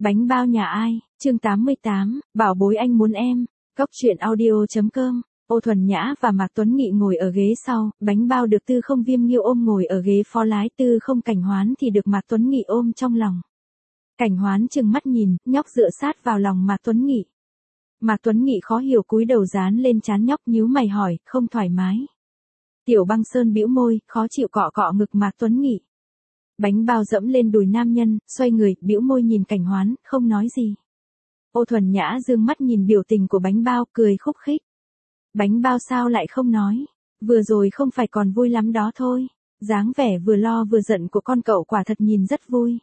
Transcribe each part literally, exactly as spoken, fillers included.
Bánh bao nhà ai, chương tám mươi tám, bảo bối anh muốn em, Cóc truyện audio.com. Ô Thuần Nhã và Mạc Tuấn Nghị ngồi ở ghế sau, Bánh bao được Tư Không Viêm Nghiêu ôm ngồi ở ghế phó lái, Tư Không Cảnh Hoán thì được Mạc Tuấn Nghị ôm trong lòng. Cảnh Hoán trừng mắt nhìn, nhóc dựa sát vào lòng Mạc Tuấn Nghị. Mạc Tuấn Nghị khó hiểu cúi đầu dán lên trán nhóc, nhíu mày hỏi, không thoải mái. Tiểu Băng Sơn bĩu môi, khó chịu cọ cọ ngực Mạc Tuấn Nghị. Bánh bao dẫm lên đùi nam nhân, xoay người, bĩu môi nhìn Cảnh Hoán, không nói gì. Ô Thuần Nhã dương mắt nhìn biểu tình của bánh bao, cười khúc khích. Bánh bao sao lại không nói? Vừa rồi không phải còn vui lắm đó thôi. Dáng vẻ vừa lo vừa giận của con cậu quả thật nhìn rất vui.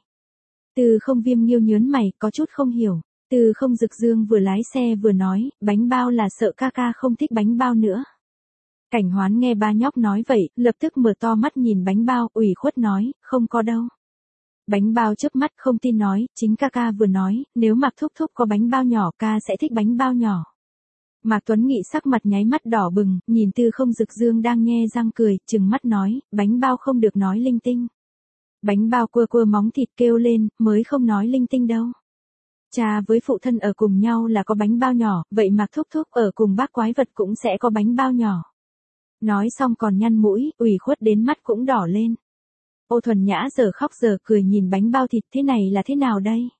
Tư Không Viêm Nghiêu nhớn mày, có chút không hiểu. Tư Không Dực Dương vừa lái xe vừa nói, bánh bao là sợ ca ca không thích bánh bao nữa. Cảnh Hoán nghe ba nhóc nói vậy, lập tức mở to mắt nhìn bánh bao, ủy khuất nói, không có đâu. Bánh bao chớp mắt không tin nói, chính ca ca vừa nói, nếu Mạc Thúc Thúc có bánh bao nhỏ ca sẽ thích bánh bao nhỏ. Mạc Tuấn Nghị sắc mặt nháy mắt đỏ bừng, nhìn Tư Không Dực Dương đang nhe răng cười, trừng mắt nói, bánh bao không được nói linh tinh. Bánh bao cua cua móng thịt kêu lên, mới không nói linh tinh đâu. Cha với phụ thân ở cùng nhau là có bánh bao nhỏ, vậy Mạc Thúc Thúc ở cùng bác quái vật cũng sẽ có bánh bao nhỏ. Nói xong còn nhăn mũi, ủy khuất đến mắt cũng đỏ lên. Ô Thuần Nhã giờ khóc giờ cười nhìn bánh bao thịt, thế này là thế nào đây?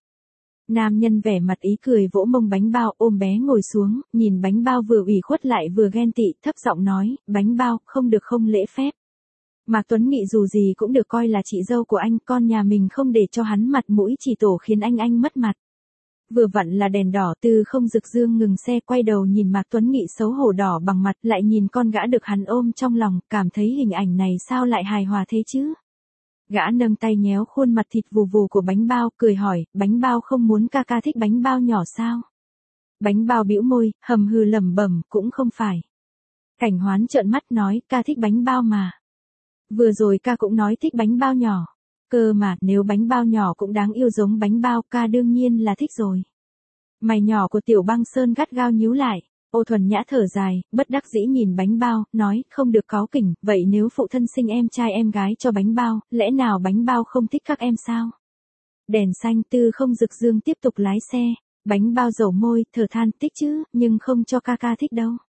Nam nhân vẻ mặt ý cười vỗ mông bánh bao, ôm bé ngồi xuống, nhìn bánh bao vừa ủy khuất lại vừa ghen tị, thấp giọng nói, bánh bao, không được không lễ phép. Mạc Tuấn Nghị dù gì cũng được coi là chị dâu của anh, con nhà mình không để cho hắn mặt mũi chỉ tổ khiến anh anh mất mặt. Vừa vặn là đèn đỏ, Tư Không Dực Dương ngừng xe quay đầu nhìn Mạc Tuấn Nghị xấu hổ đỏ bằng mặt, lại nhìn con gã được hắn ôm trong lòng, cảm thấy hình ảnh này sao lại hài hòa thế chứ? Gã nâng tay nhéo khuôn mặt thịt vù vù của bánh bao, cười hỏi, bánh bao không muốn ca ca thích bánh bao nhỏ sao? Bánh bao bĩu môi, hầm hừ lẩm bẩm, cũng không phải. Cảnh Hoán trợn mắt nói, ca thích bánh bao mà. Vừa rồi ca cũng nói thích bánh bao nhỏ. Cơ mà, nếu bánh bao nhỏ cũng đáng yêu giống bánh bao, ca đương nhiên là thích rồi. Mày nhỏ của Tiểu Băng Sơn gắt gao nhíu lại. Ô Thuần Nhã thở dài, bất đắc dĩ nhìn bánh bao, nói, không được cáu kỉnh, vậy nếu phụ thân sinh em trai em gái cho bánh bao, lẽ nào bánh bao không thích các em sao? Đèn xanh, Tư Không Dực Dương tiếp tục lái xe, bánh bao dầu môi, thở than, thích chứ, nhưng không cho ca ca thích đâu.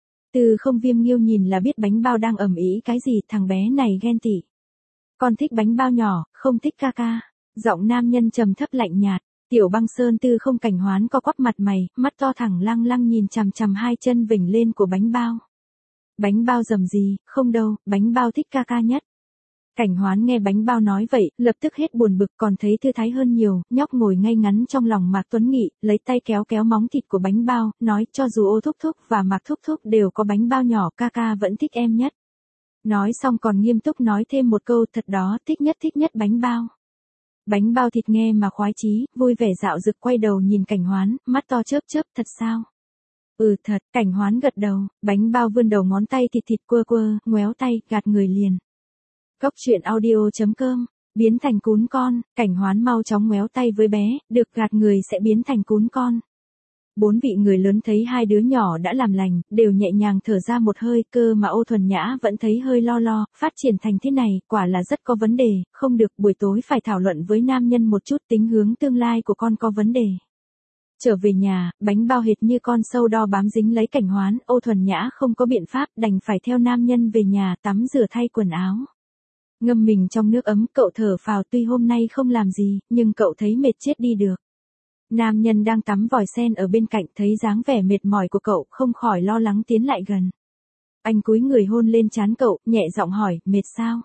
Tư Không Viêm Nghiêu nhìn là biết bánh bao đang ầm ĩ cái gì, thằng bé này ghen tị. Con thích bánh bao nhỏ, không thích ca ca. Giọng nam nhân trầm thấp lạnh nhạt. Tiểu Băng Sơn Tư Không Cảnh Hoán co quắp mặt mày, mắt to thẳng lăng lăng nhìn chằm chằm hai chân vểnh lên của bánh bao. Bánh bao rầm gì, không đâu, bánh bao thích ca ca nhất. Cảnh Hoán nghe bánh bao nói vậy, lập tức hết buồn bực, còn thấy thư thái hơn nhiều, nhóc ngồi ngay ngắn trong lòng Mạc Tuấn Nghị, lấy tay kéo kéo móng thịt của bánh bao, nói cho dù Ô Thúc Thúc và Mạc Thúc Thúc đều có bánh bao nhỏ, ca ca vẫn thích em nhất. Nói xong còn nghiêm túc nói thêm một câu, thật đó, thích nhất thích nhất bánh bao. Bánh bao thịt nghe mà khoái chí, vui vẻ dạo dực quay đầu nhìn Cảnh Hoán, mắt to chớp chớp, thật sao? Ừ thật, Cảnh Hoán gật đầu, bánh bao vươn đầu ngón tay thịt thịt quơ quơ, ngoéo tay, gạt người liền. Cóc truyện audio.com, biến thành cún con, Cảnh Hoán mau chóng ngoéo tay với bé, được gạt người sẽ biến thành cún con. Bốn vị người lớn thấy hai đứa nhỏ đã làm lành, đều nhẹ nhàng thở ra một hơi, cơ mà Ô Thuần Nhã vẫn thấy hơi lo lo, phát triển thành thế này, quả là rất có vấn đề, không được, buổi tối phải thảo luận với nam nhân một chút, tính hướng tương lai của con có vấn đề. Trở về nhà, bánh bao hệt như con sâu đo bám dính lấy Cảnh Hoán, Ô Thuần Nhã không có biện pháp, đành phải theo nam nhân về nhà tắm rửa thay quần áo. Ngâm mình trong nước ấm, cậu thở phào, tuy hôm nay không làm gì, nhưng cậu thấy mệt chết đi được. Nam nhân đang tắm vòi sen ở bên cạnh, thấy dáng vẻ mệt mỏi của cậu, không khỏi lo lắng tiến lại gần. Anh cúi người hôn lên trán cậu, nhẹ giọng hỏi, mệt sao?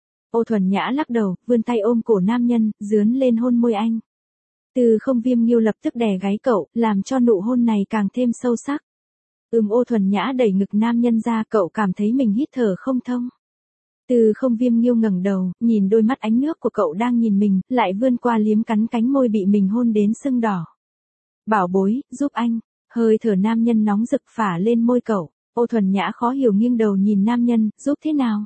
Ô Thuần Nhã lắc đầu, vươn tay ôm cổ nam nhân, dướn lên hôn môi anh. Tư Không Viêm Nghiêu lập tức đè gáy cậu, làm cho nụ hôn này càng thêm sâu sắc. Ừm, Ô Thuần Nhã đẩy ngực nam nhân ra, cậu cảm thấy mình hít thở không thông. Tư Không Viêm Nghiêu ngẩng đầu, nhìn đôi mắt ánh nước của cậu đang nhìn mình, lại vươn qua liếm cắn cánh môi bị mình hôn đến sưng đỏ. Bảo bối, giúp anh, hơi thở nam nhân nóng rực phả lên môi cậu. Ô Thuần Nhã khó hiểu nghiêng đầu nhìn nam nhân, giúp thế nào?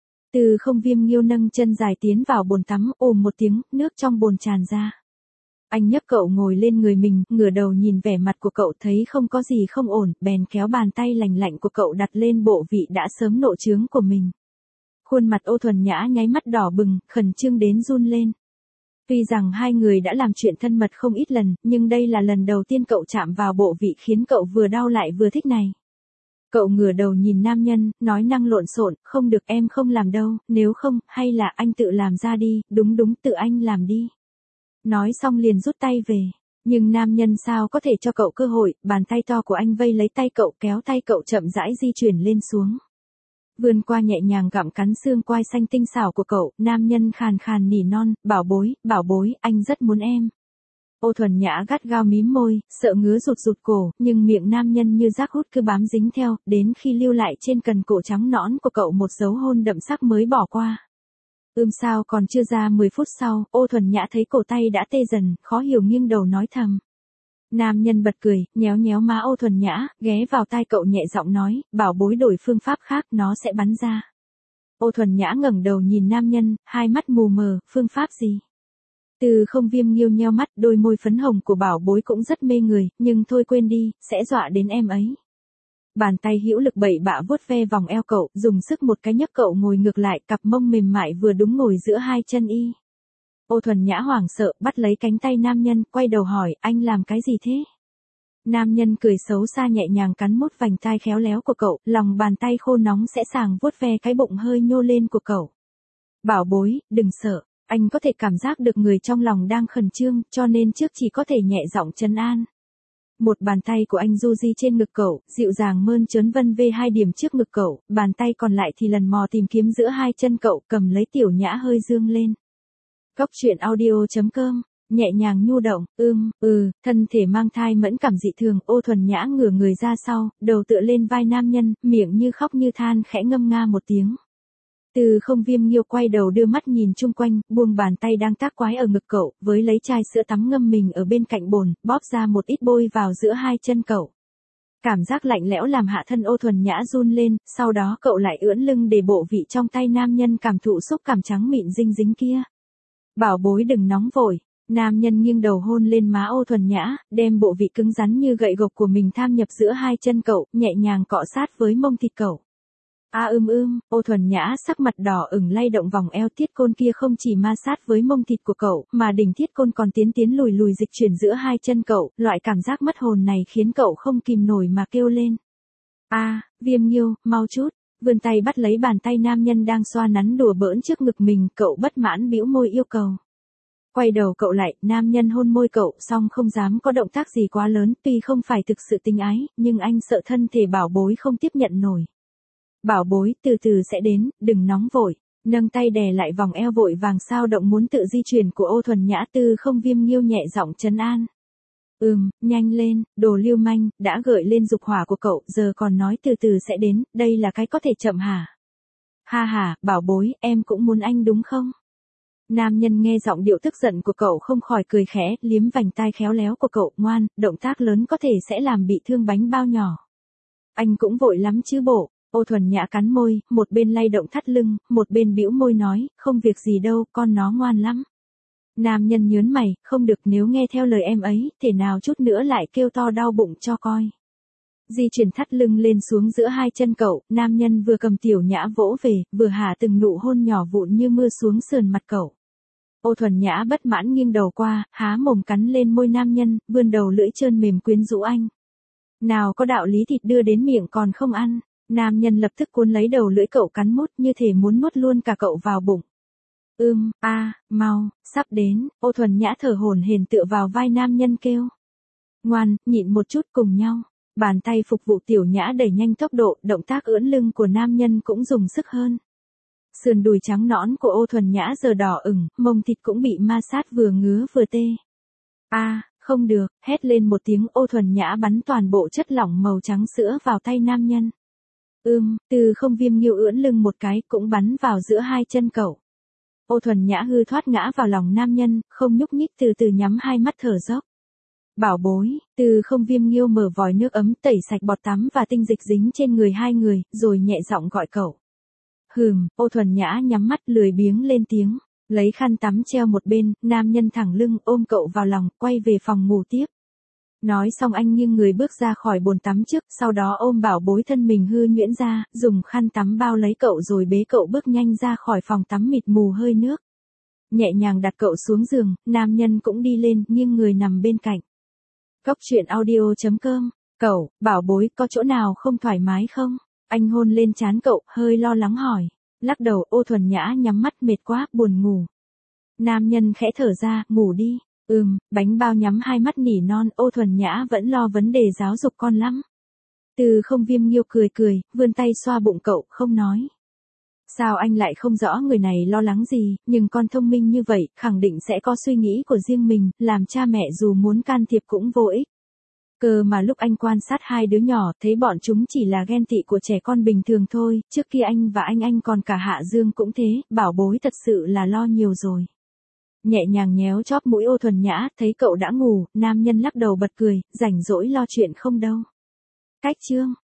Tư Không Viêm Nghiêu nâng chân dài tiến vào bồn tắm, ồm một tiếng, nước trong bồn tràn ra. Anh nhấc cậu ngồi lên người mình, ngửa đầu nhìn vẻ mặt của cậu thấy không có gì không ổn, bèn kéo bàn tay lành lạnh của cậu đặt lên bộ vị đã sớm nộ trướng của mình. Khuôn mặt Ô Thuần Nhã nháy mắt đỏ bừng, khẩn trương đến run lên. Tuy rằng hai người đã làm chuyện thân mật không ít lần, nhưng đây là lần đầu tiên cậu chạm vào bộ vị khiến cậu vừa đau lại vừa thích này. Cậu ngửa đầu nhìn nam nhân, nói năng lộn xộn, không được em không làm đâu, nếu không, hay là anh tự làm ra đi, đúng đúng tự anh làm đi. Nói xong liền rút tay về. Nhưng nam nhân sao có thể cho cậu cơ hội, bàn tay to của anh vây lấy tay cậu kéo tay cậu chậm rãi di chuyển lên xuống. Vươn qua nhẹ nhàng gặm cắn xương quai xanh tinh xảo của cậu, nam nhân khàn khàn nỉ non, bảo bối, bảo bối, anh rất muốn em. Ô Thuần Nhã gắt gao mím môi, sợ ngứa rụt rụt cổ, nhưng miệng nam nhân như rác hút cứ bám dính theo, đến khi lưu lại trên cần cổ trắng nõn của cậu một dấu hôn đậm sắc mới bỏ qua. Ưm sao còn chưa ra mười phút sau, Ô Thuần Nhã thấy cổ tay đã tê dần, khó hiểu nghiêng đầu nói thầm. Nam nhân bật cười, nhéo nhéo má Ô Thuần Nhã, ghé vào tai cậu nhẹ giọng nói, bảo bối đổi phương pháp khác, nó sẽ bắn ra. Ô Thuần Nhã ngẩng đầu nhìn nam nhân, hai mắt mù mờ, phương pháp gì? Từ Không Viêm nghiêu nheo mắt, đôi môi phấn hồng của bảo bối cũng rất mê người, nhưng thôi quên đi, sẽ dọa đến em ấy. Bàn tay hữu lực bậy bạ vuốt ve vòng eo cậu, dùng sức một cái nhấc cậu ngồi ngược lại, cặp mông mềm mại vừa đúng ngồi giữa hai chân y. Ô Thuần Nhã hoảng sợ, bắt lấy cánh tay nam nhân, quay đầu hỏi, anh làm cái gì thế? Nam nhân cười xấu xa nhẹ nhàng cắn mốt vành tai khéo léo của cậu, lòng bàn tay khô nóng sẽ sàng vuốt ve cái bụng hơi nhô lên của cậu. Bảo bối, đừng sợ, anh có thể cảm giác được người trong lòng đang khẩn trương, cho nên trước chỉ có thể nhẹ giọng trấn an. Một bàn tay của anh du di trên ngực cậu, dịu dàng mơn trớn vân vê hai điểm trước ngực cậu, bàn tay còn lại thì lần mò tìm kiếm giữa hai chân cậu, cầm lấy Tiểu Nhã hơi dương lên. Cóc truyện audio chấm com, nhẹ nhàng nhu động, ưm, ừ, thân thể mang thai mẫn cảm dị thường, Ô Thuần Nhã ngửa người ra sau, đầu tựa lên vai nam nhân, miệng như khóc như than khẽ ngâm nga một tiếng. Từ Không Viêm nghiêu quay đầu đưa mắt nhìn chung quanh, buông bàn tay đang tác quái ở ngực cậu, với lấy chai sữa tắm ngâm mình ở bên cạnh bồn, bóp ra một ít bôi vào giữa hai chân cậu. Cảm giác lạnh lẽo làm hạ thân Ô Thuần Nhã run lên, sau đó cậu lại ưỡn lưng để bộ vị trong tay nam nhân cảm thụ xúc cảm trắng mịn dinh dính kia. Bảo bối đừng nóng vội. Nam nhân nghiêng đầu hôn lên má Ô Thuần Nhã, đem bộ vị cứng rắn như gậy gộc của mình tham nhập giữa hai chân cậu, nhẹ nhàng cọ sát với mông thịt cậu. A à, ưm ưm, Ô Thuần Nhã sắc mặt đỏ ửng lay động vòng eo, thiết côn kia không chỉ ma sát với mông thịt của cậu, mà đỉnh thiết côn còn tiến tiến lùi lùi dịch chuyển giữa hai chân cậu, loại cảm giác mất hồn này khiến cậu không kìm nổi mà kêu lên. A, à, Viêm nghiêu, mau chút. Vươn tay bắt lấy bàn tay nam nhân đang xoa nắn đùa bỡn trước ngực mình, cậu bất mãn bĩu môi yêu cầu. Quay đầu cậu lại, nam nhân hôn môi cậu, song không dám có động tác gì quá lớn, tuy không phải thực sự tình ái, nhưng anh sợ thân thể bảo bối không tiếp nhận nổi. Bảo bối, từ từ sẽ đến, đừng nóng vội. Nâng tay đè lại vòng eo vội vàng sao động muốn tự di chuyển của Ô Thuần Nhã. Từ Không Viêm nghiêu nhẹ giọng trấn an. Ừm, nhanh lên, đồ lưu manh, đã gợi lên dục hỏa của cậu, giờ còn nói từ từ sẽ đến, đây là cái có thể chậm hả? Ha ha, bảo bối, em cũng muốn anh đúng không? Nam nhân nghe giọng điệu tức giận của cậu không khỏi cười khẽ, liếm vành tai khéo léo của cậu, ngoan, động tác lớn có thể sẽ làm bị thương bánh bao nhỏ. Anh cũng vội lắm chứ bộ. Ô Thuần Nhã cắn môi, một bên lay động thắt lưng, một bên bĩu môi nói, không việc gì đâu, con nó ngoan lắm. Nam nhân nhớn mày, không được, nếu nghe theo lời em ấy, thể nào chút nữa lại kêu to đau bụng cho coi. Di chuyển thắt lưng lên xuống giữa hai chân cậu, nam nhân vừa cầm Tiểu Nhã vỗ về, vừa hạ từng nụ hôn nhỏ vụn như mưa xuống sườn mặt cậu. Ô Thuần Nhã bất mãn nghiêng đầu qua, há mồm cắn lên môi nam nhân, vươn đầu lưỡi trơn mềm quyến rũ anh. Nào có đạo lý thịt đưa đến miệng còn không ăn. Nam nhân lập tức cuốn lấy đầu lưỡi cậu cắn mút như thể muốn nuốt luôn cả cậu vào bụng. Ưm, a, à, mau, sắp đến, Ô Thuần Nhã thở hổn hển tựa vào vai nam nhân kêu. Ngoan, nhịn một chút cùng nhau. Bàn tay phục vụ Tiểu Nhã đẩy nhanh tốc độ, động tác ưỡn lưng của nam nhân cũng dùng sức hơn. Sườn đùi trắng nõn của Ô Thuần Nhã giờ đỏ ửng, mông thịt cũng bị ma sát vừa ngứa vừa tê. A, à, không được, hét lên một tiếng, Ô Thuần Nhã bắn toàn bộ chất lỏng màu trắng sữa vào tay nam nhân. Ưm, Từ Không Viêm nghiêu ưỡn lưng một cái cũng bắn vào giữa hai chân cậu. Ô Thuần Nhã hư thoát ngã vào lòng nam nhân, không nhúc nhích, từ từ nhắm hai mắt thở dốc. Bảo bối, Từ Không Viêm nghiêu mở vòi nước ấm tẩy sạch bọt tắm và tinh dịch dính trên người hai người, rồi nhẹ giọng gọi cậu. Hừm, Ô Thuần Nhã nhắm mắt lười biếng lên tiếng, lấy khăn tắm treo một bên, nam nhân thẳng lưng ôm cậu vào lòng, quay về phòng ngủ tiếp. Nói xong anh nghiêng người bước ra khỏi bồn tắm trước, sau đó ôm bảo bối thân mình hư nhuyễn ra, dùng khăn tắm bao lấy cậu rồi bế cậu bước nhanh ra khỏi phòng tắm mịt mù hơi nước. Nhẹ nhàng đặt cậu xuống giường, nam nhân cũng đi lên, nghiêng người nằm bên cạnh. Cốc truyện audio chấm com. Cậu, bảo bối, có chỗ nào không thoải mái không? Anh hôn lên trán cậu, hơi lo lắng hỏi. Lắc đầu, Ô Thuần Nhã nhắm mắt, mệt quá, buồn ngủ. Nam nhân khẽ thở ra, ngủ đi. Ừm, bánh bao nhắm hai mắt nỉ non, Ô Thuần Nhã vẫn lo vấn đề giáo dục con lắm. Từ Không Viêm Nghiêu cười cười, vươn tay xoa bụng cậu, không nói. Sao anh lại không rõ người này lo lắng gì, nhưng con thông minh như vậy, khẳng định sẽ có suy nghĩ của riêng mình, làm cha mẹ dù muốn can thiệp cũng vô ích. Cơ mà lúc anh quan sát hai đứa nhỏ, thấy bọn chúng chỉ là ghen tị của trẻ con bình thường thôi, trước kia anh và anh anh còn cả Hạ Dương cũng thế, bảo bối thật sự là lo nhiều rồi. Nhẹ nhàng nhéo chóp mũi Ô Thuần Nhã, thấy cậu đã ngủ, nam nhân lắc đầu bật cười, rảnh rỗi lo chuyện không đâu. Cách chương